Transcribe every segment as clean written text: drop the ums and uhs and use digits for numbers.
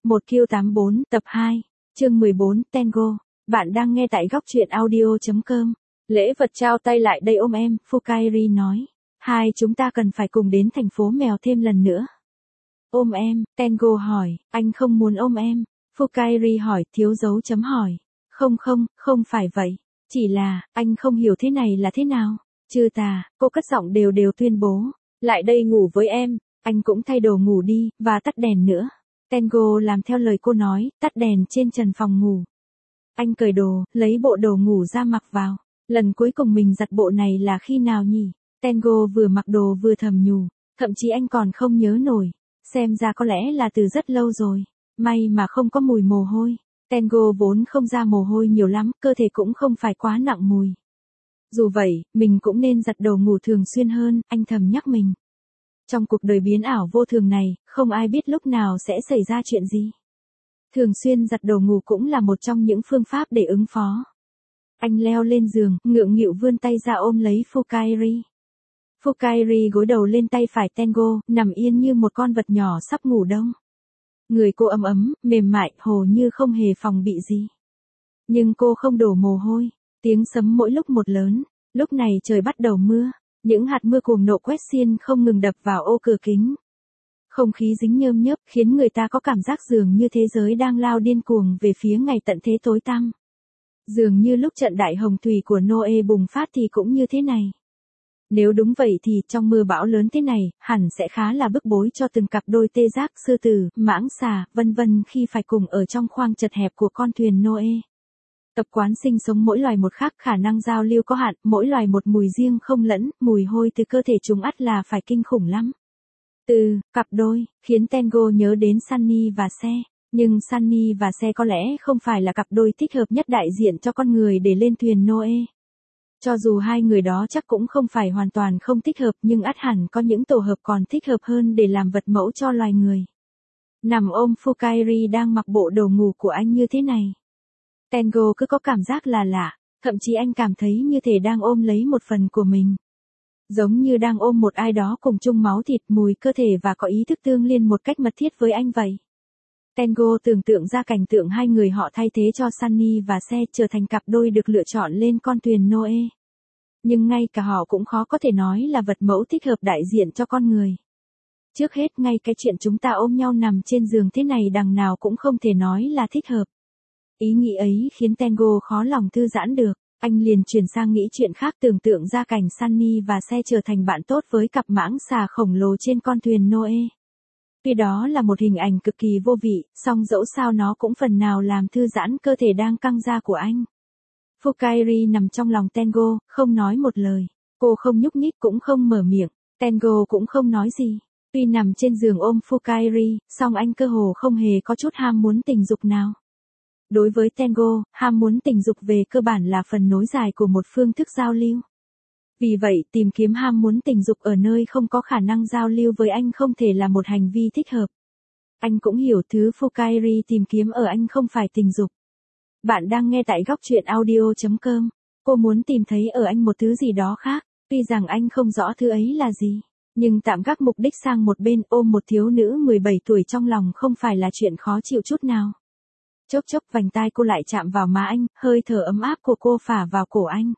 1Q84 tập 2, chương 14 Tango. Bạn đang nghe tại góc truyện audio.com. Lễ vật trao tay lại đây ôm em, Fukairi nói. Hai chúng ta cần phải cùng đến thành phố mèo thêm lần nữa. Ôm em, Tango hỏi, anh không muốn ôm em. Fukairi hỏi, thiếu dấu chấm hỏi. Không phải vậy. Chỉ là, anh không hiểu thế này là thế nào. Chư tà, cô cất giọng đều đều tuyên bố. Lại đây ngủ với em. Anh cũng thay đồ ngủ đi, và tắt đèn nữa. Tango làm theo lời cô nói, tắt đèn trên trần phòng ngủ. Anh cởi đồ, lấy bộ đồ ngủ ra mặc vào. Lần cuối cùng mình giặt bộ này là khi nào nhỉ? Tango vừa mặc đồ vừa thầm nhủ. Thậm chí anh còn không nhớ nổi. Xem ra có lẽ là từ rất lâu rồi. May mà không có mùi mồ hôi. Tango vốn không ra mồ hôi nhiều lắm, cơ thể cũng không phải quá nặng mùi. Dù vậy, mình cũng nên giặt đồ ngủ thường xuyên hơn, anh thầm nhắc mình. Trong cuộc đời biến ảo vô thường này, không ai biết lúc nào sẽ xảy ra chuyện gì. Thường xuyên giặt đồ ngủ cũng là một trong những phương pháp để ứng phó. Anh leo lên giường, ngượng nghịu vươn tay ra ôm lấy Fukairi. Fukairi gối đầu lên tay phải Tango, nằm yên như một con vật nhỏ sắp ngủ đông. Người cô ấm ấm, mềm mại, hồ như không hề phòng bị gì. Nhưng cô không đổ mồ hôi, tiếng sấm mỗi lúc một lớn, lúc này trời bắt đầu mưa. Những hạt mưa cuồng nộ quét xiên không ngừng đập vào ô cửa kính. Không khí dính nhơm nhớp khiến người ta có cảm giác dường như thế giới đang lao điên cuồng về phía ngày tận thế tối tăm. Dường như lúc trận đại hồng thủy của Noe bùng phát thì cũng như thế này. Nếu đúng vậy thì trong mưa bão lớn thế này, hẳn sẽ khá là bức bối cho từng cặp đôi tê giác, sư tử, mãng xà, vân vân khi phải cùng ở trong khoang chật hẹp của con thuyền Noe. Tập quán sinh sống mỗi loài một khác, khả năng giao lưu có hạn, mỗi loài một mùi riêng không lẫn, mùi hôi từ cơ thể chúng ắt là phải kinh khủng lắm. Cặp đôi, khiến Tango nhớ đến Sunny và Se, nhưng Sunny và Se có lẽ không phải là cặp đôi thích hợp nhất đại diện cho con người để lên thuyền Noe. Cho dù hai người đó chắc cũng không phải hoàn toàn không thích hợp nhưng ắt hẳn có những tổ hợp còn thích hợp hơn để làm vật mẫu cho loài người. Nằm ôm Fukairi đang mặc bộ đồ ngủ của anh như thế này. Tango cứ có cảm giác là lạ, thậm chí anh cảm thấy như thể đang ôm lấy một phần của mình. Giống như đang ôm một ai đó cùng chung máu thịt, mùi cơ thể và có ý thức tương liên một cách mật thiết với anh vậy. Tango tưởng tượng ra cảnh tượng hai người họ thay thế cho Sunny và Se trở thành cặp đôi được lựa chọn lên con thuyền Noe. Nhưng ngay cả họ cũng khó có thể nói là vật mẫu thích hợp đại diện cho con người. Trước hết ngay cái chuyện chúng ta ôm nhau nằm trên giường thế này đằng nào cũng không thể nói là thích hợp. Ý nghĩ ấy khiến Tango khó lòng thư giãn được, anh liền chuyển sang nghĩ chuyện khác, tưởng tượng ra cảnh Sunny và Se trở thành bạn tốt với cặp mãng xà khổng lồ trên con thuyền Noe. Tuy đó là một hình ảnh cực kỳ vô vị, song dẫu sao nó cũng phần nào làm thư giãn cơ thể đang căng ra của anh. Fukairi nằm trong lòng Tango, không nói một lời. Cô không nhúc nhích cũng không mở miệng, Tango cũng không nói gì. Tuy nằm trên giường ôm Fukairi, song anh cơ hồ không hề có chút ham muốn tình dục nào. Đối với Tango, ham muốn tình dục về cơ bản là phần nối dài của một phương thức giao lưu. Vì vậy, tìm kiếm ham muốn tình dục ở nơi không có khả năng giao lưu với anh không thể là một hành vi thích hợp. Anh cũng hiểu thứ Fukairi tìm kiếm ở anh không phải tình dục. Bạn đang nghe tại góc truyện audio.com. Cô muốn tìm thấy ở anh một thứ gì đó khác, tuy rằng anh không rõ thứ ấy là gì. Nhưng tạm gác mục đích sang một bên, ôm một thiếu nữ 17 tuổi trong lòng không phải là chuyện khó chịu chút nào. Chốc chốc vành tai cô lại chạm vào má anh, hơi thở ấm áp của cô phả vào cổ anh.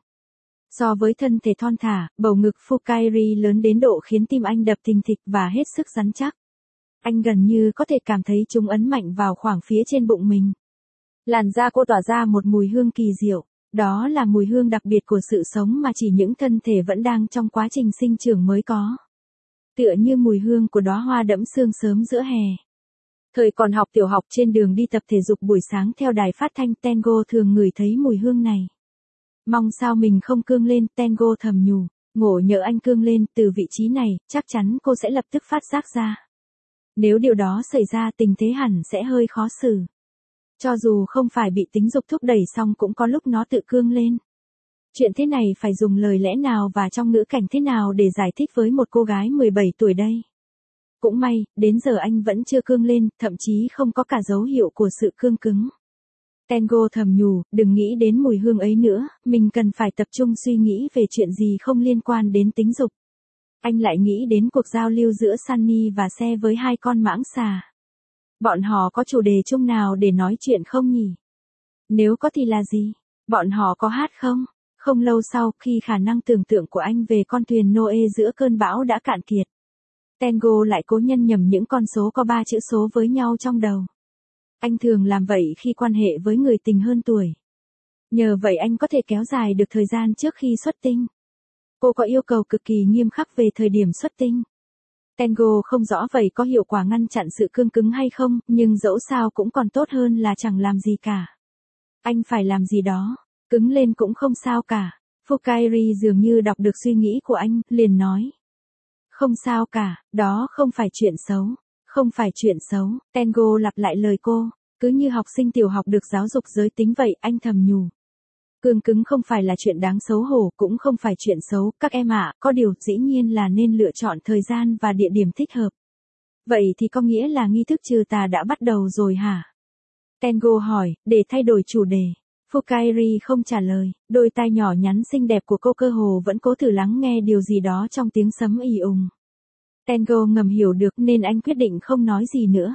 So với thân thể thon thả, bầu ngực Fukairi lớn đến độ khiến tim anh đập thình thịch và hết sức rắn chắc. Anh gần như có thể cảm thấy chúng ấn mạnh vào khoảng phía trên bụng mình. Làn da cô tỏa ra một mùi hương kỳ diệu, đó là mùi hương đặc biệt của sự sống mà chỉ những thân thể vẫn đang trong quá trình sinh trưởng mới có. Tựa như mùi hương của đóa hoa đẫm sương sớm giữa hè. Thời còn học tiểu học trên đường đi tập thể dục buổi sáng theo đài phát thanh, Tango thường ngửi thấy mùi hương này. Mong sao mình không cương lên, Tango thầm nhủ, ngộ nhỡ anh cương lên từ vị trí này, chắc chắn cô sẽ lập tức phát giác ra. Nếu điều đó xảy ra tình thế hẳn sẽ hơi khó xử. Cho dù không phải bị tính dục thúc đẩy song cũng có lúc nó tự cương lên. Chuyện thế này phải dùng lời lẽ nào và trong ngữ cảnh thế nào để giải thích với một cô gái 17 tuổi đây? Cũng may, đến giờ anh vẫn chưa cương lên, thậm chí không có cả dấu hiệu của sự cương cứng. Tango thầm nhủ, đừng nghĩ đến mùi hương ấy nữa, mình cần phải tập trung suy nghĩ về chuyện gì không liên quan đến tính dục. Anh lại nghĩ đến cuộc giao lưu giữa Sunny và Se với hai con mãng xà. Bọn họ có chủ đề chung nào để nói chuyện không nhỉ? Nếu có thì là gì? Bọn họ có hát không? Không lâu sau, khi khả năng tưởng tượng của anh về con thuyền Noe giữa cơn bão đã cạn kiệt, Tango lại cố nhân nhầm những con số có 3 chữ số với nhau trong đầu. Anh thường làm vậy khi quan hệ với người tình hơn tuổi. Nhờ vậy anh có thể kéo dài được thời gian trước khi xuất tinh. Cô có yêu cầu cực kỳ nghiêm khắc về thời điểm xuất tinh. Tango không rõ vậy có hiệu quả ngăn chặn sự cương cứng hay không, nhưng dẫu sao cũng còn tốt hơn là chẳng làm gì cả. Anh phải làm gì đó, cứng lên cũng không sao cả. Fukairi dường như đọc được suy nghĩ của anh, liền nói. Không sao cả, đó không phải chuyện xấu. Không phải chuyện xấu, Tango lặp lại lời cô, cứ như học sinh tiểu học được giáo dục giới tính vậy, anh thầm nhủ. Cương cứng không phải là chuyện đáng xấu hổ, cũng không phải chuyện xấu, các em ạ, có điều dĩ nhiên là nên lựa chọn thời gian và địa điểm thích hợp. Vậy thì có nghĩa là nghi thức trừ tà đã bắt đầu rồi hả? Tango hỏi, để thay đổi chủ đề. Fukairi không trả lời, đôi tai nhỏ nhắn xinh đẹp của cô cơ hồ vẫn cố thử lắng nghe điều gì đó trong tiếng sấm ì ùng. Tango ngầm hiểu được nên anh quyết định không nói gì nữa.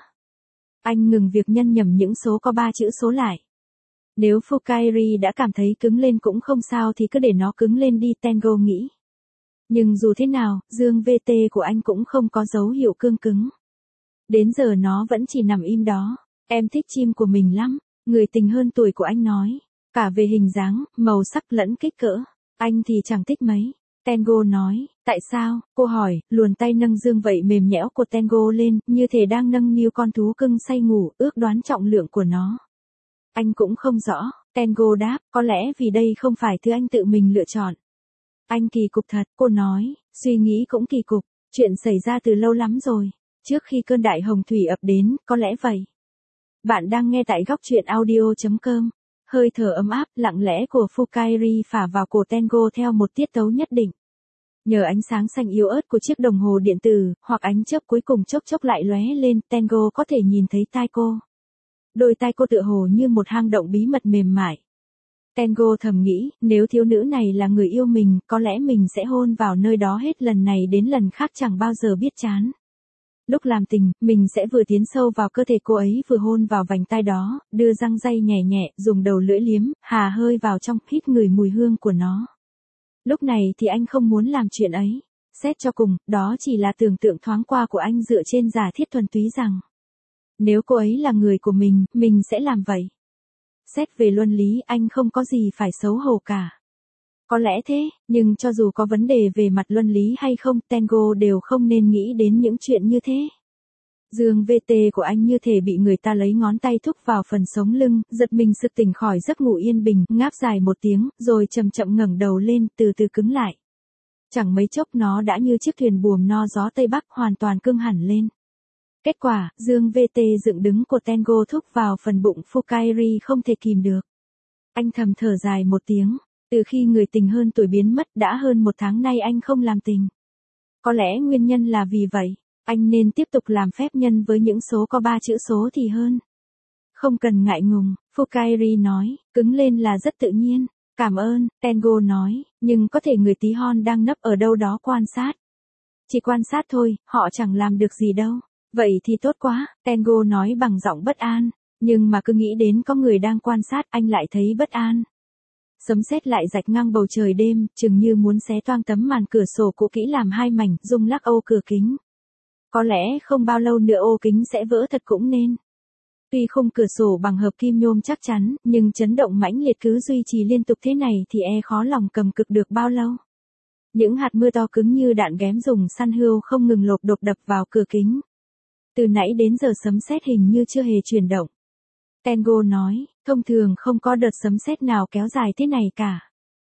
Anh ngừng việc nhân nhầm những số có 3 chữ số lại. Nếu Fukairi đã cảm thấy cứng lên cũng không sao thì cứ để nó cứng lên đi, Tango nghĩ. Nhưng dù thế nào, dương VT của anh cũng không có dấu hiệu cương cứng. Đến giờ nó vẫn chỉ nằm im đó. Em thích chim của mình lắm, người tình hơn tuổi của anh nói. Cả về hình dáng, màu sắc lẫn kích cỡ. Anh thì chẳng thích mấy. Tango nói, tại sao? Cô hỏi, luồn tay nâng dương vậy mềm nhẽo của Tango lên, như thể đang nâng niu con thú cưng say ngủ, ước đoán trọng lượng của nó. Anh cũng không rõ, Tango đáp, có lẽ vì đây không phải thứ anh tự mình lựa chọn. Anh kỳ cục thật, cô nói, suy nghĩ cũng kỳ cục, chuyện xảy ra từ lâu lắm rồi, trước khi cơn đại hồng thủy ập đến, có lẽ vậy. Bạn đang nghe tại góc truyện audio.com. Hơi thở ấm áp, lặng lẽ của Fukairi phả vào cổ Tango theo một tiết tấu nhất định. Nhờ ánh sáng xanh yếu ớt của chiếc đồng hồ điện tử, hoặc ánh chớp cuối cùng chốc chốc lại lóe lên, Tango có thể nhìn thấy tai cô. Đôi tai cô tựa hồ như một hang động bí mật mềm mại. Tango thầm nghĩ, nếu thiếu nữ này là người yêu mình, có lẽ mình sẽ hôn vào nơi đó hết lần này đến lần khác chẳng bao giờ biết chán. Lúc làm tình, mình sẽ vừa tiến sâu vào cơ thể cô ấy vừa hôn vào vành tai đó, đưa răng day nhẹ nhẹ, dùng đầu lưỡi liếm, hà hơi vào trong, hít ngửi mùi hương của nó. Lúc này thì anh không muốn làm chuyện ấy. Xét cho cùng, đó chỉ là tưởng tượng thoáng qua của anh dựa trên giả thiết thuần túy rằng nếu cô ấy là người của mình sẽ làm vậy. Xét về luân lý, anh không có gì phải xấu hổ cả. Có lẽ thế, nhưng cho dù có vấn đề về mặt luân lý hay không, Tango đều không nên nghĩ đến những chuyện như thế. Dương VT của anh như thể bị người ta lấy ngón tay thúc vào phần sống lưng, giật mình sực tỉnh khỏi giấc ngủ yên bình, ngáp dài một tiếng, rồi chậm chậm ngẩng đầu lên, từ từ cứng lại. Chẳng mấy chốc nó đã như chiếc thuyền buồm no gió Tây Bắc hoàn toàn cưng hẳn lên. Kết quả, dương VT dựng đứng của Tango thúc vào phần bụng Fukairi không thể kìm được. Anh thầm thở dài một tiếng. Từ khi người tình hơn tuổi biến mất đã hơn 1 tháng nay anh không làm tình. Có lẽ nguyên nhân là vì vậy, anh nên tiếp tục làm phép nhân với những số có 3 chữ số thì hơn. Không cần ngại ngùng, Fukairi nói, cứng lên là rất tự nhiên. Cảm ơn, Tango nói, nhưng có thể người tí hon đang nấp ở đâu đó quan sát. Chỉ quan sát thôi, họ chẳng làm được gì đâu. Vậy thì tốt quá, Tango nói bằng giọng bất an, nhưng mà cứ nghĩ đến có người đang quan sát anh lại thấy bất an. Sấm sét lại rạch ngang bầu trời đêm, chừng như muốn xé toang tấm màn cửa sổ cũ kỹ làm hai mảnh, rung lắc ô cửa kính. Có lẽ không bao lâu nữa ô kính sẽ vỡ thật cũng nên. Tuy khung cửa sổ bằng hợp kim nhôm chắc chắn, nhưng chấn động mãnh liệt cứ duy trì liên tục thế này thì khó lòng cầm cự được bao lâu. Những hạt mưa to cứng như đạn ghém dùng săn hươu không ngừng lộp đột đập vào cửa kính. Từ nãy đến giờ sấm sét hình như chưa hề chuyển động. Tango nói, thông thường không có đợt sấm sét nào kéo dài thế này cả.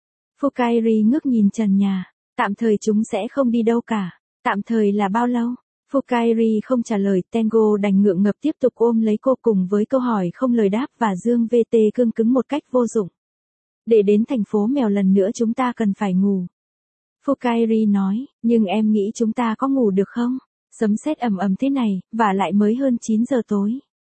Fukairi ngước nhìn trần nhà, tạm thời chúng sẽ không đi đâu cả. Tạm thời là bao lâu? Fukairi không trả lời, Tango đành ngượng ngập tiếp tục ôm lấy cô cùng với câu hỏi không lời đáp và dương VT cương cứng một cách vô dụng. Để đến thành phố mèo lần nữa chúng ta cần phải ngủ. Fukairi nói, nhưng em nghĩ chúng ta có ngủ được không? Sấm sét ầm ầm thế này, và lại mới hơn 9 giờ tối.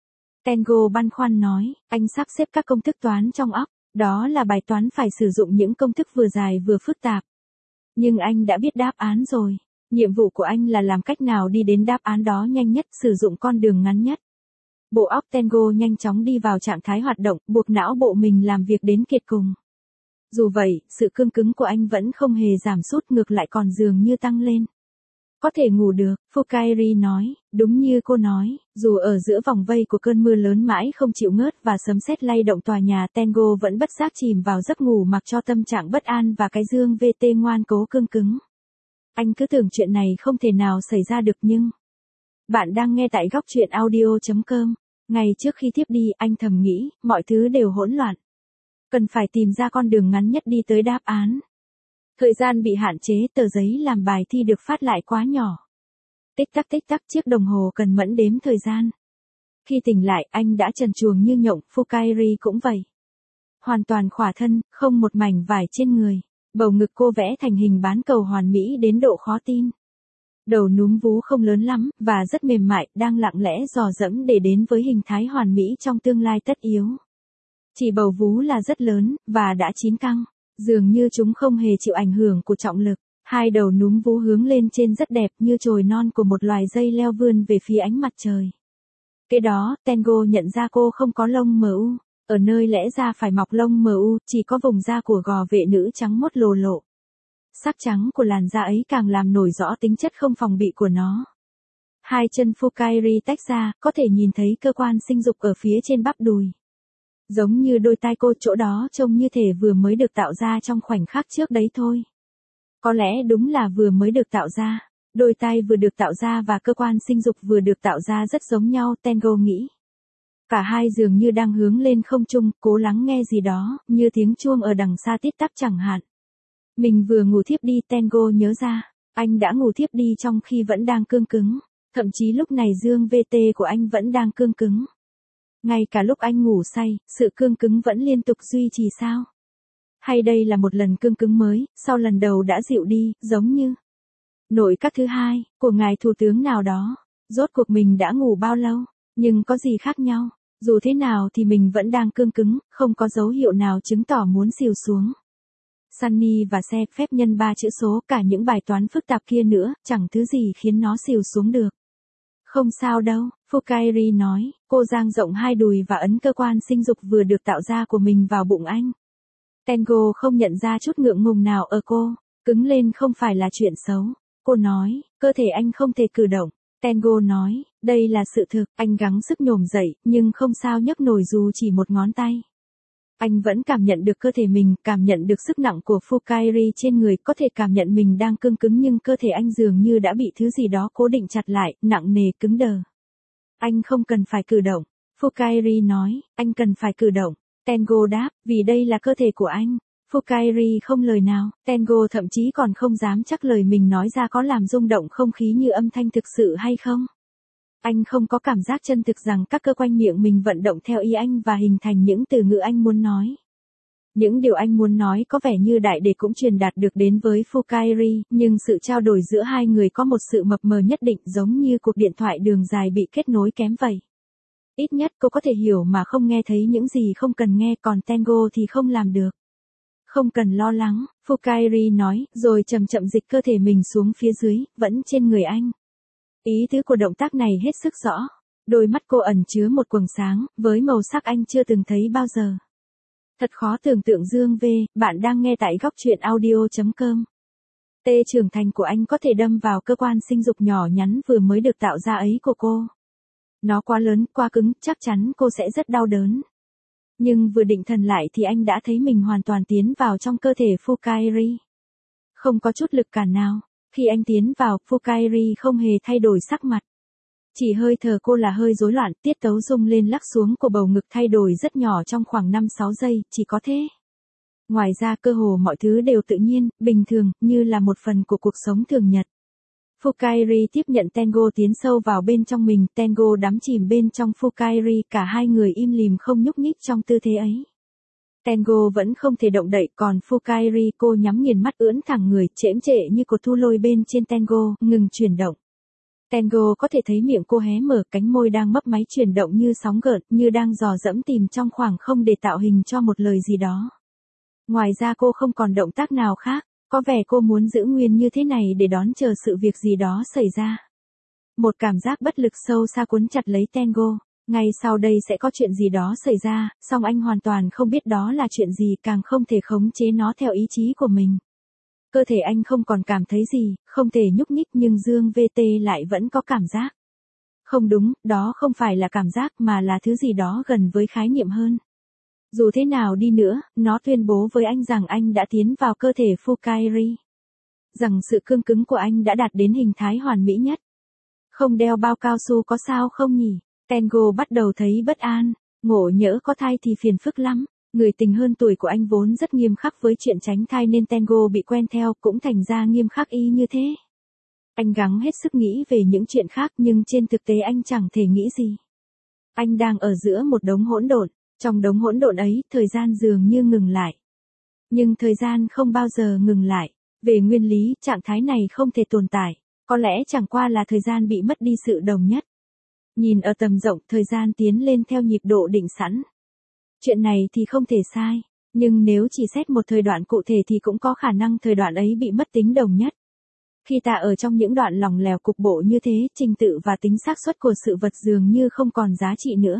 Tango băn khoăn nói, anh sắp xếp các công thức toán trong óc, đó là bài toán phải sử dụng những công thức vừa dài vừa phức tạp. Nhưng anh đã biết đáp án rồi, nhiệm vụ của anh là làm cách nào đi đến đáp án đó nhanh nhất, sử dụng con đường ngắn nhất. Bộ óc Tango nhanh chóng đi vào trạng thái hoạt động, buộc não bộ mình làm việc đến kiệt cùng. Dù vậy, sự cương cứng của anh vẫn không hề giảm sút, ngược lại còn dường như tăng lên. Có thể ngủ được, Fukairi nói, đúng như cô nói, dù ở giữa vòng vây của cơn mưa lớn mãi không chịu ngớt và sấm sét lay động tòa nhà, Tango vẫn bất giác chìm vào giấc ngủ mặc cho tâm trạng bất an và cái dương VT ngoan cố cương cứng. Anh cứ tưởng chuyện này không thể nào xảy ra được nhưng... Bạn đang nghe tại góc truyện audio.com. Ngày trước khi tiếp đi, anh thầm nghĩ, mọi thứ đều hỗn loạn. Cần phải tìm ra con đường ngắn nhất đi tới đáp án. Thời gian bị hạn chế, tờ giấy làm bài thi được phát lại quá nhỏ. Tích tắc, chiếc đồng hồ cần mẫn đếm thời gian. Khi tỉnh lại, anh đã trần truồng như nhộng, Fukairi cũng vậy. Hoàn toàn khỏa thân, không một mảnh vải trên người. Bầu ngực cô vẽ thành hình bán cầu hoàn mỹ đến độ khó tin. Đầu núm vú không lớn lắm, và rất mềm mại, đang lặng lẽ dò dẫm để đến với hình thái hoàn mỹ trong tương lai tất yếu. Chỉ bầu vú là rất lớn, và đã chín căng. Dường như chúng không hề chịu ảnh hưởng của trọng lực. Hai đầu núm vú hướng lên trên rất đẹp như chồi non của một loài dây leo vươn về phía ánh mặt trời. Kế đó, Tango nhận ra cô không có lông mờ u. Ở nơi lẽ ra phải mọc lông mờ u, chỉ có vùng da của gò vệ nữ trắng muốt lồ lộ. Sắc trắng của làn da ấy càng làm nổi rõ tính chất không phòng bị của nó. Hai chân Fukairi tách ra, có thể nhìn thấy cơ quan sinh dục ở phía trên bắp đùi. Giống như đôi tai cô, chỗ đó trông như thể vừa mới được tạo ra trong khoảnh khắc trước đấy thôi. Có lẽ đúng là vừa mới được tạo ra. Đôi tai vừa được tạo ra và cơ quan sinh dục vừa được tạo ra rất giống nhau, Tango nghĩ. Cả hai dường như đang hướng lên không trung, cố lắng nghe gì đó, như tiếng chuông ở đằng xa tít tắp chẳng hạn. Mình vừa ngủ thiếp đi, Tango nhớ ra. Anh đã ngủ thiếp đi trong khi vẫn đang cương cứng. Thậm chí lúc này dương VT của anh vẫn đang cương cứng. Ngay cả lúc anh ngủ say, sự cương cứng vẫn liên tục duy trì sao? Hay đây là một lần cương cứng mới, sau lần đầu đã dịu đi, giống như nội các thứ hai, của ngài thủ tướng nào đó. Rốt cuộc mình đã ngủ bao lâu, nhưng có gì khác nhau? Dù thế nào thì mình vẫn đang cương cứng, không có dấu hiệu nào chứng tỏ muốn xìu xuống. Sunny và xe phép nhân 3 chữ số, cả những bài toán phức tạp kia nữa, chẳng thứ gì khiến nó xìu xuống được. Không sao đâu, Fukairi nói, cô dang rộng hai đùi và ấn cơ quan sinh dục vừa được tạo ra của mình vào bụng anh. Tango không nhận ra chút ngượng ngùng nào ở cô, cứng lên không phải là chuyện xấu. Cô nói, cơ thể anh không thể cử động. Tango nói, đây là sự thực, anh gắng sức nhổm dậy, nhưng không sao nhấc nổi dù chỉ một ngón tay. Anh vẫn cảm nhận được cơ thể mình, cảm nhận được sức nặng của Fukairi trên người, có thể cảm nhận mình đang cương cứng nhưng cơ thể anh dường như đã bị thứ gì đó cố định chặt lại, nặng nề cứng đờ. Anh không cần phải cử động. Fukairi nói, anh cần phải cử động. Tango đáp, vì đây là cơ thể của anh. Fukairi không lời nào, Tango thậm chí còn không dám chắc lời mình nói ra có làm rung động không khí như âm thanh thực sự hay không. Anh không có cảm giác chân thực rằng các cơ quanh miệng mình vận động theo ý anh và hình thành những từ ngữ anh muốn nói. Những điều anh muốn nói có vẻ như đại để cũng truyền đạt được đến với Fukairi, nhưng sự trao đổi giữa hai người có một sự mập mờ nhất định, giống như cuộc điện thoại đường dài bị kết nối kém vậy. Ít nhất cô có thể hiểu mà không nghe thấy những gì không cần nghe, còn Tango thì không làm được. Không cần lo lắng, Fukairi nói, rồi chậm chậm dịch cơ thể mình xuống phía dưới, vẫn trên người anh. Ý tứ của động tác này hết sức rõ. Đôi mắt cô ẩn chứa một quầng sáng, với màu sắc anh chưa từng thấy bao giờ. Thật khó tưởng tượng Dương V, bạn đang nghe tại góc truyện audio.com. Tê trưởng thành của anh có thể đâm vào cơ quan sinh dục nhỏ nhắn vừa mới được tạo ra ấy của cô. Nó quá lớn, quá cứng, chắc chắn cô sẽ rất đau đớn. Nhưng vừa định thần lại thì anh đã thấy mình hoàn toàn tiến vào trong cơ thể Fukairi. Không có chút lực cản nào. Khi anh tiến vào, Fukairi không hề thay đổi sắc mặt. Chỉ hơi thở cô là hơi rối loạn, tiết tấu rung lên lắc xuống của bầu ngực thay đổi rất nhỏ trong khoảng 5-6 giây, chỉ có thế. Ngoài ra cơ hồ mọi thứ đều tự nhiên, bình thường, như là một phần của cuộc sống thường nhật. Fukairi tiếp nhận Tango tiến sâu vào bên trong mình, Tango đắm chìm bên trong Fukairi, cả hai người im lìm không nhúc nhích trong tư thế ấy. Tango vẫn không thể động đậy, còn Fukairi cô nhắm nghiền mắt ưỡn thẳng người, chễm trệ như cột thu lôi bên trên Tango, ngừng chuyển động. Tango có thể thấy miệng cô hé mở, cánh môi đang mấp máy chuyển động như sóng gợn, như đang dò dẫm tìm trong khoảng không để tạo hình cho một lời gì đó. Ngoài ra cô không còn động tác nào khác, có vẻ cô muốn giữ nguyên như thế này để đón chờ sự việc gì đó xảy ra. Một cảm giác bất lực sâu xa cuốn chặt lấy Tango. Ngay sau đây sẽ có chuyện gì đó xảy ra, song anh hoàn toàn không biết đó là chuyện gì, càng không thể khống chế nó theo ý chí của mình. Cơ thể anh không còn cảm thấy gì, không thể nhúc nhích, nhưng Dương VT lại vẫn có cảm giác. Không đúng, đó không phải là cảm giác mà là thứ gì đó gần với khái niệm hơn. Dù thế nào đi nữa, nó tuyên bố với anh rằng anh đã tiến vào cơ thể Fukairi. Rằng sự cương cứng của anh đã đạt đến hình thái hoàn mỹ nhất. Không đeo bao cao su có sao không nhỉ? Tengo bắt đầu thấy bất an, ngộ nhỡ có thai thì phiền phức lắm. Người tình hơn tuổi của anh vốn rất nghiêm khắc với chuyện tránh thai nên Tengo bị quen theo cũng thành ra nghiêm khắc y như thế. Anh gắng hết sức nghĩ về những chuyện khác nhưng trên thực tế anh chẳng thể nghĩ gì. Anh đang ở giữa một đống hỗn độn, trong đống hỗn độn ấy, thời gian dường như ngừng lại. Nhưng thời gian không bao giờ ngừng lại. Về nguyên lý, trạng thái này không thể tồn tại, có lẽ chẳng qua là thời gian bị mất đi sự đồng nhất. Nhìn ở tầm rộng, thời gian tiến lên theo nhịp độ định sẵn. Chuyện này thì không thể sai, nhưng nếu chỉ xét một thời đoạn cụ thể thì cũng có khả năng thời đoạn ấy bị mất tính đồng nhất. Khi ta ở trong những đoạn lỏng lẻo cục bộ như thế, trình tự và tính xác suất của sự vật dường như không còn giá trị nữa.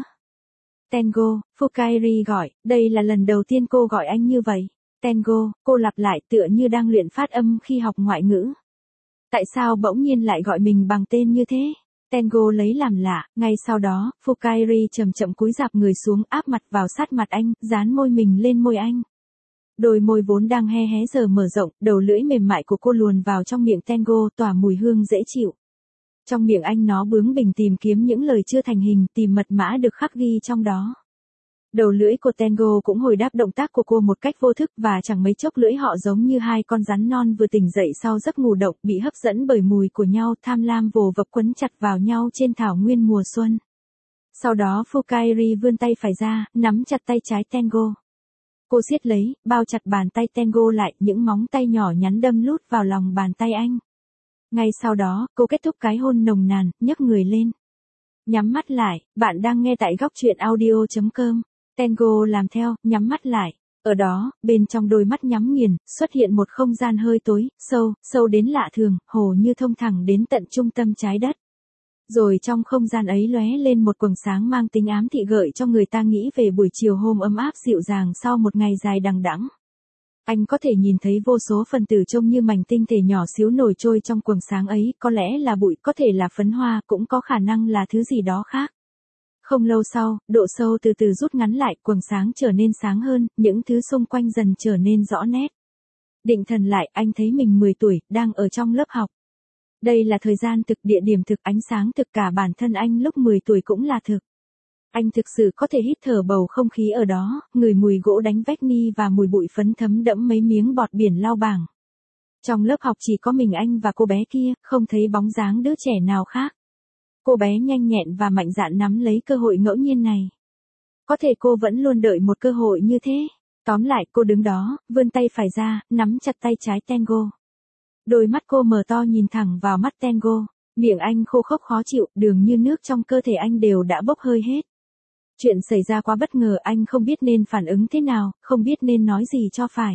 Tengo, Fukairi gọi, đây là lần đầu tiên cô gọi anh như vậy. Tengo, cô lặp lại tựa như đang luyện phát âm khi học ngoại ngữ. Tại sao bỗng nhiên lại gọi mình bằng tên như thế? Tengo lấy làm lạ, ngay sau đó, Fukairi chậm chậm cúi rạp người xuống áp mặt vào sát mặt anh, dán môi mình lên môi anh. Đôi môi vốn đang hé hé giờ mở rộng, đầu lưỡi mềm mại của cô luồn vào trong miệng Tengo tỏa mùi hương dễ chịu. Trong miệng anh nó bướng bỉnh tìm kiếm những lời chưa thành hình, tìm mật mã được khắc ghi trong đó. Đầu lưỡi của Tengo cũng hồi đáp động tác của cô một cách vô thức và chẳng mấy chốc lưỡi họ giống như hai con rắn non vừa tỉnh dậy sau giấc ngủ động bị hấp dẫn bởi mùi của nhau tham lam vồ vập quấn chặt vào nhau trên thảo nguyên mùa xuân. Sau đó Fukairi vươn tay phải ra, nắm chặt tay trái Tengo. Cô siết lấy, bao chặt bàn tay Tengo lại, những móng tay nhỏ nhắn đâm lút vào lòng bàn tay anh. Ngay sau đó, cô kết thúc cái hôn nồng nàn, nhấc người lên. Nhắm mắt lại, bạn đang nghe tại góc truyện audio.com. Tengo làm theo, nhắm mắt lại. Ở đó, bên trong đôi mắt nhắm nghiền, xuất hiện một không gian hơi tối, sâu đến lạ thường, hồ như thông thẳng đến tận trung tâm trái đất. Rồi trong không gian ấy lóe lên một quầng sáng mang tính ám thị gợi cho người ta nghĩ về buổi chiều hôm ấm áp dịu dàng sau một ngày dài đằng đẵng. Anh có thể nhìn thấy vô số phần tử trông như mảnh tinh thể nhỏ xíu nổi trôi trong quầng sáng ấy, có lẽ là bụi, có thể là phấn hoa, cũng có khả năng là thứ gì đó khác. Không lâu sau, độ sâu từ từ rút ngắn lại, quầng sáng trở nên sáng hơn, những thứ xung quanh dần trở nên rõ nét. Định thần lại, anh thấy mình 10 tuổi, đang ở trong lớp học. Đây là thời gian thực, địa điểm thực, ánh sáng thực, cả bản thân anh lúc 10 tuổi cũng là thực. Anh thực sự có thể hít thở bầu không khí ở đó, ngửi mùi gỗ đánh vách ni và mùi bụi phấn thấm đẫm mấy miếng bọt biển lau bảng. Trong lớp học chỉ có mình anh và cô bé kia, không thấy bóng dáng đứa trẻ nào khác. Cô bé nhanh nhẹn và mạnh dạn nắm lấy cơ hội ngẫu nhiên này. Có thể cô vẫn luôn đợi một cơ hội như thế. Tóm lại, cô đứng đó, vươn tay phải ra, nắm chặt tay trái Tengo. Đôi mắt cô mở to nhìn thẳng vào mắt Tengo. Miệng anh khô khốc khó chịu, dường như nước trong cơ thể anh đều đã bốc hơi hết. Chuyện xảy ra quá bất ngờ, anh không biết nên phản ứng thế nào, không biết nên nói gì cho phải.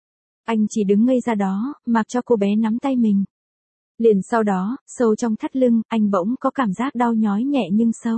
Anh chỉ đứng ngây ra đó, mặc cho cô bé nắm tay mình. Liền sau đó, sâu trong thắt lưng, anh bỗng có cảm giác đau nhói nhẹ nhưng sâu.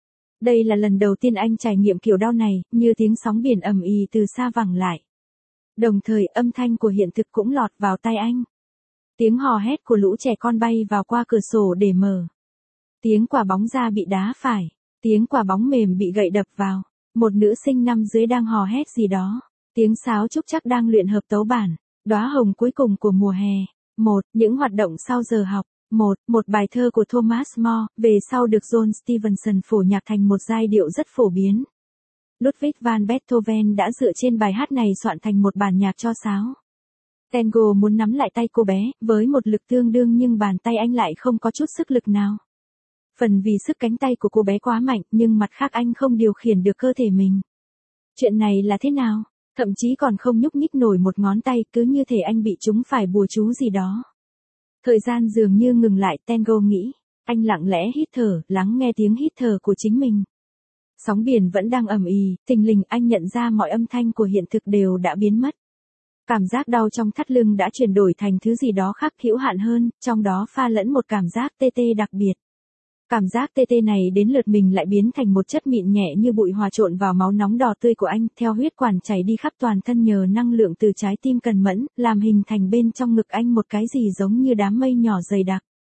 Đây là lần đầu tiên anh trải nghiệm kiểu đau này, như tiếng sóng biển ầm ĩ từ xa vẳng lại. Đồng thời, âm thanh của hiện thực cũng lọt vào tai anh. Tiếng hò hét của lũ trẻ con bay vào qua cửa sổ để mở. Tiếng quả bóng ra bị đá phải. Tiếng quả bóng mềm bị gậy đập vào. Một nữ sinh năm dưới đang hò hét gì đó. Tiếng sáo trúc chắc đang luyện hợp tấu bản. Đóa hồng cuối cùng của mùa hè. Những hoạt động sau giờ học. Một bài thơ của Thomas More, về sau được John Stevenson phổ nhạc thành một giai điệu rất phổ biến. Ludwig van Beethoven đã dựa trên bài hát này soạn thành một bản nhạc cho sáo. Tengo muốn nắm lại tay cô bé, với một lực tương đương nhưng bàn tay anh lại không có chút sức lực nào. Phần vì sức cánh tay của cô bé quá mạnh, nhưng mặt khác anh không điều khiển được cơ thể mình. Chuyện này là thế nào? Thậm chí còn không nhúc nhích nổi một ngón tay, cứ như thể anh bị trúng phải bùa chú gì đó. Thời gian dường như ngừng lại, Tengo nghĩ. Anh lặng lẽ hít thở, lắng nghe tiếng hít thở của chính mình. Sóng biển vẫn đang ầm ĩ, thình lình anh nhận ra mọi âm thanh của hiện thực đều đã biến mất. Cảm giác đau trong thắt lưng đã chuyển đổi thành thứ gì đó khác hữu hạn hơn, trong đó pha lẫn một cảm giác tê tê đặc biệt. Cảm giác tê tê này đến lượt mình lại biến thành một chất mịn nhẹ như bụi hòa trộn vào máu nóng đỏ tươi của anh, theo huyết quản chảy đi khắp toàn thân nhờ năng lượng từ trái tim cần mẫn, làm hình thành bên trong ngực anh một cái gì giống như đám mây nhỏ dày đặc.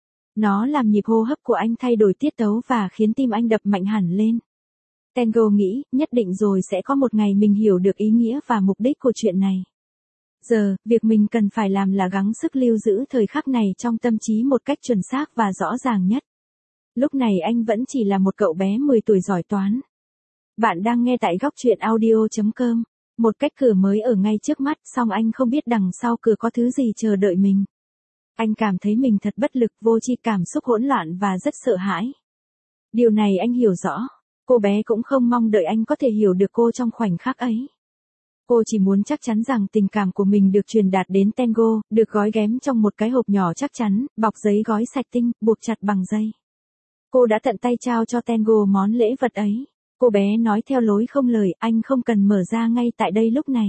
Nó làm nhịp hô hấp của anh thay đổi tiết tấu và khiến tim anh đập mạnh hẳn lên. Tango nghĩ, nhất định rồi sẽ có một ngày mình hiểu được ý nghĩa và mục đích của chuyện này. Giờ, việc mình cần phải làm là gắng sức lưu giữ thời khắc này trong tâm trí một cách chuẩn xác và rõ ràng nhất. Lúc này anh vẫn chỉ là một cậu bé 10 tuổi giỏi toán. Bạn đang nghe tại góc truyện audio.com. Một cách cửa mới ở ngay trước mắt, song anh không biết đằng sau cửa có thứ gì chờ đợi mình. Anh cảm thấy mình thật bất lực, vô tri, cảm xúc hỗn loạn và rất sợ hãi. Điều này anh hiểu rõ. Cô bé cũng không mong đợi anh có thể hiểu được cô trong khoảnh khắc ấy. Cô chỉ muốn chắc chắn rằng tình cảm của mình được truyền đạt đến Tango, được gói ghém trong một cái hộp nhỏ chắc chắn, bọc giấy gói sạch tinh, buộc chặt bằng dây. Cô đã tận tay trao cho Tango món lễ vật ấy. Cô bé nói theo lối không lời, anh không cần mở ra ngay tại đây lúc này.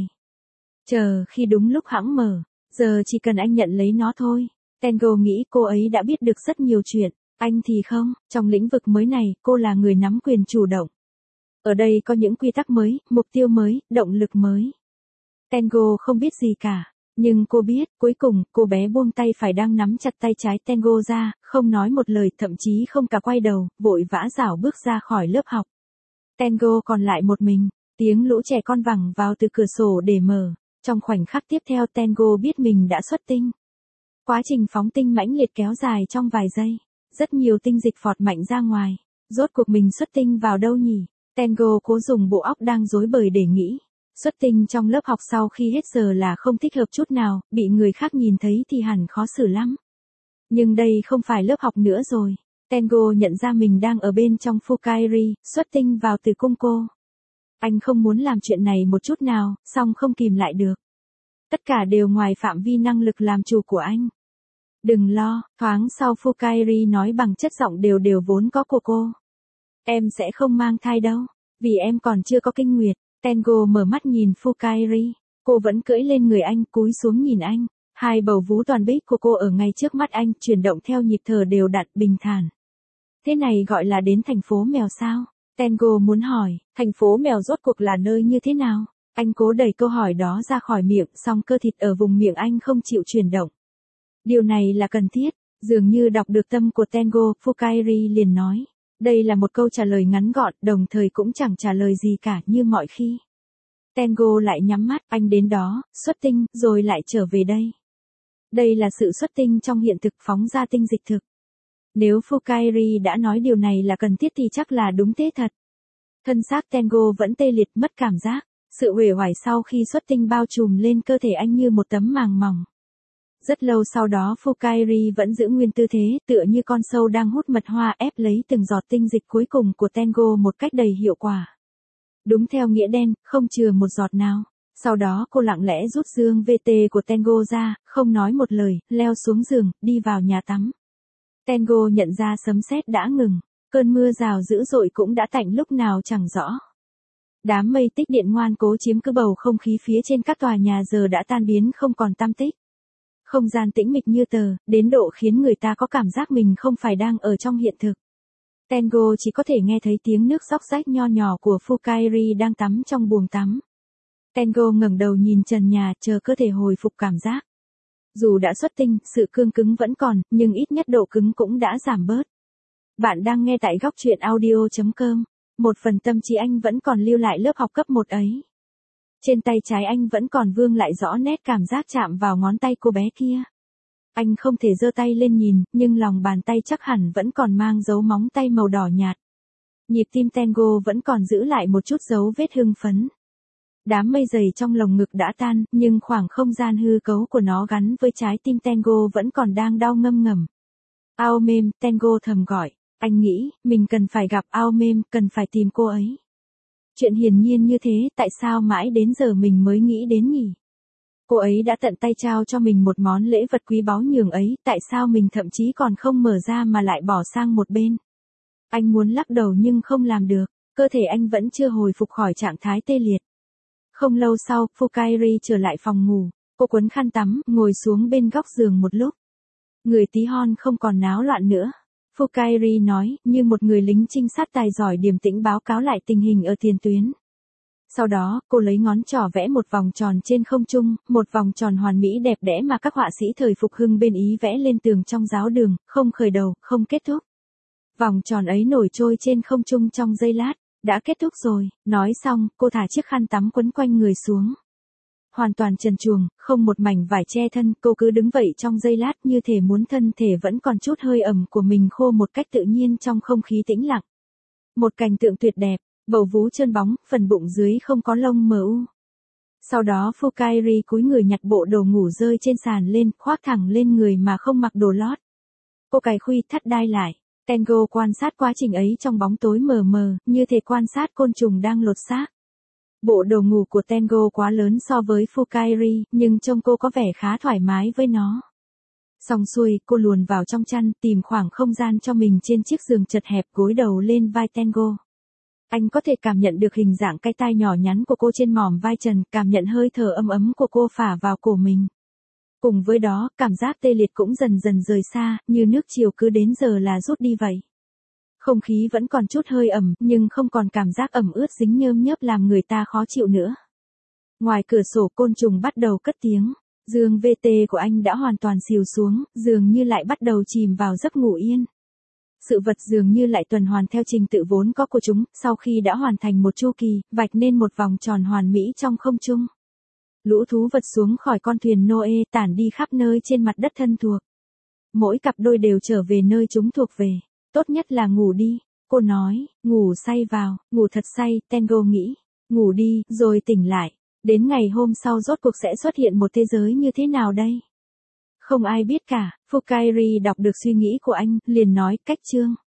Chờ khi đúng lúc hẵng mở, giờ chỉ cần anh nhận lấy nó thôi. Tango nghĩ cô ấy đã biết được rất nhiều chuyện, anh thì không, trong lĩnh vực mới này, cô là người nắm quyền chủ động. Ở đây có những quy tắc mới, mục tiêu mới, động lực mới. Tango không biết gì cả, nhưng cô biết, cuối cùng, cô bé buông tay phải đang nắm chặt tay trái Tango ra, không nói một lời, thậm chí không cả quay đầu, vội vã rảo bước ra khỏi lớp học. Tango còn lại một mình, tiếng lũ trẻ con vẳng vào từ cửa sổ để mở. Trong khoảnh khắc tiếp theo Tango biết mình đã xuất tinh. Quá trình phóng tinh mãnh liệt kéo dài trong vài giây. Rất nhiều tinh dịch phọt mạnh ra ngoài. Rốt cuộc mình xuất tinh vào đâu nhỉ? Tango cố dùng bộ óc đang rối bời để nghĩ. Xuất tinh trong lớp học sau khi hết giờ là không thích hợp chút nào, bị người khác nhìn thấy thì hẳn khó xử lắm. Nhưng đây không phải lớp học nữa rồi. Tango nhận ra mình đang ở bên trong Fukairi, xuất tinh vào tử cung cô. Anh không muốn làm chuyện này một chút nào, song không kìm lại được. Tất cả đều ngoài phạm vi năng lực làm chủ của anh. Đừng lo, thoáng sau Fukairi nói bằng chất giọng đều đều vốn có của cô. Em sẽ không mang thai đâu, vì em còn chưa có kinh nguyệt. Tango mở mắt nhìn Fukairi, cô vẫn cưỡi lên người anh, cúi xuống nhìn anh. Hai bầu vú toàn bích của cô ở ngay trước mắt anh, chuyển động theo nhịp thở đều đặn, bình thản. Thế này gọi là đến thành phố mèo sao? Tango muốn hỏi, thành phố mèo rốt cuộc là nơi như thế nào? Anh cố đẩy câu hỏi đó ra khỏi miệng, song cơ thịt ở vùng miệng anh không chịu chuyển động. Điều này là cần thiết, dường như đọc được tâm của Tango, Fukairi liền nói. Đây là một câu trả lời ngắn gọn, đồng thời cũng chẳng trả lời gì cả như mọi khi. Tango lại nhắm mắt, anh đến đó, xuất tinh, rồi lại trở về đây. Đây là sự xuất tinh trong hiện thực, phóng ra tinh dịch thực. Nếu Fukairi đã nói điều này là cần thiết thì chắc là đúng thế thật. Thân xác Tango vẫn tê liệt, mất cảm giác. Sự uể oải sau khi xuất tinh bao trùm lên cơ thể anh như một tấm màng mỏng. Rất lâu sau đó Fukairi vẫn giữ nguyên tư thế, tựa như con sâu đang hút mật hoa, ép lấy từng giọt tinh dịch cuối cùng của Tango một cách đầy hiệu quả. Đúng theo nghĩa đen, không chừa một giọt nào. Sau đó cô lặng lẽ rút dương VT của Tango ra, không nói một lời, leo xuống giường, đi vào nhà tắm. Tango nhận ra sấm sét đã ngừng, cơn mưa rào dữ dội cũng đã tạnh lúc nào chẳng rõ. Đám mây tích điện ngoan cố chiếm cứ bầu không khí phía trên các tòa nhà giờ đã tan biến không còn tăm tích. Không gian tĩnh mịch như tờ, đến độ khiến người ta có cảm giác mình không phải đang ở trong hiện thực. Tango chỉ có thể nghe thấy tiếng nước róc rách nho nhỏ của Fukairi đang tắm trong buồng tắm. Tango ngẩng đầu nhìn trần nhà, chờ cơ thể hồi phục cảm giác. Dù đã xuất tinh, sự cương cứng vẫn còn, nhưng ít nhất độ cứng cũng đã giảm bớt. Bạn đang nghe tại góc truyện audio.com. Một phần tâm trí anh vẫn còn lưu lại lớp học cấp 1 ấy. Trên tay trái anh vẫn còn vương lại rõ nét cảm giác chạm vào ngón tay cô bé kia. Anh không thể giơ tay lên nhìn, nhưng lòng bàn tay chắc hẳn vẫn còn mang dấu móng tay màu đỏ nhạt. Nhịp tim Tango vẫn còn giữ lại một chút dấu vết hưng phấn. Đám mây dày trong lồng ngực đã tan, nhưng khoảng không gian hư cấu của nó gắn với trái tim Tango vẫn còn đang đau ngâm ngầm. Ao mềm, Tango thầm gọi. Anh nghĩ, mình cần phải gặp Ao mềm, cần phải tìm cô ấy. Chuyện hiển nhiên như thế, tại sao mãi đến giờ mình mới nghĩ đến nhỉ? Cô ấy đã tận tay trao cho mình một món lễ vật quý báu nhường ấy, tại sao mình thậm chí còn không mở ra mà lại bỏ sang một bên? Anh muốn lắc đầu nhưng không làm được, cơ thể anh vẫn chưa hồi phục khỏi trạng thái tê liệt. Không lâu sau, Fukairi trở lại phòng ngủ, cô quấn khăn tắm, ngồi xuống bên góc giường một lúc. Người tí hon không còn náo loạn nữa. Fukairi nói, như một người lính trinh sát tài giỏi điềm tĩnh báo cáo lại tình hình ở tiền tuyến. Sau đó, cô lấy ngón trỏ vẽ một vòng tròn trên không trung, một vòng tròn hoàn mỹ đẹp đẽ mà các họa sĩ thời phục hưng bên Ý vẽ lên tường trong giáo đường, không khởi đầu, không kết thúc. Vòng tròn ấy nổi trôi trên không trung trong giây lát, đã kết thúc rồi, nói xong, cô thả chiếc khăn tắm quấn quanh người xuống. Hoàn toàn trần truồng, không một mảnh vải che thân, cô cứ đứng vậy trong giây lát như thể muốn thân thể vẫn còn chút hơi ẩm của mình khô một cách tự nhiên trong không khí tĩnh lặng. Một cảnh tượng tuyệt đẹp, bầu vú trơn bóng, phần bụng dưới không có lông mờ u. Sau đó Fukairi cúi người nhặt bộ đồ ngủ rơi trên sàn lên, khoác thẳng lên người mà không mặc đồ lót. Cô cài khuy thắt đai lại. Tengo quan sát quá trình ấy trong bóng tối mờ mờ, như thể quan sát côn trùng đang lột xác. Bộ đồ ngủ của Tengo quá lớn so với Fukairi, nhưng trông cô có vẻ khá thoải mái với nó. Xong xuôi, cô luồn vào trong chăn, tìm khoảng không gian cho mình trên chiếc giường chật hẹp, gối đầu lên vai Tengo. Anh có thể cảm nhận được hình dạng cái tai nhỏ nhắn của cô trên mỏm vai trần, cảm nhận hơi thở ấm ấm của cô phả vào cổ mình. Cùng với đó, cảm giác tê liệt cũng dần dần rời xa, như nước chiều cứ đến giờ là rút đi vậy. Không khí vẫn còn chút hơi ẩm, nhưng không còn cảm giác ẩm ướt dính nhơm nhớp làm người ta khó chịu nữa. Ngoài cửa sổ côn trùng bắt đầu cất tiếng. Dương VT của anh đã hoàn toàn xìu xuống, dường như lại bắt đầu chìm vào giấc ngủ yên. Sự vật dường như lại tuần hoàn theo trình tự vốn có của chúng, sau khi đã hoàn thành một chu kỳ, vạch nên một vòng tròn hoàn mỹ trong không trung. Lũ thú vật xuống khỏi con thuyền Noe, tản đi khắp nơi trên mặt đất thân thuộc. Mỗi cặp đôi đều trở về nơi chúng thuộc về. Tốt nhất là ngủ đi, cô nói, ngủ say vào, ngủ thật say, Tengo nghĩ. Ngủ đi, rồi tỉnh lại. Đến ngày hôm sau rốt cuộc sẽ xuất hiện một thế giới như thế nào đây? Không ai biết cả. Fukairi đọc được suy nghĩ của anh, liền nói, cách chương.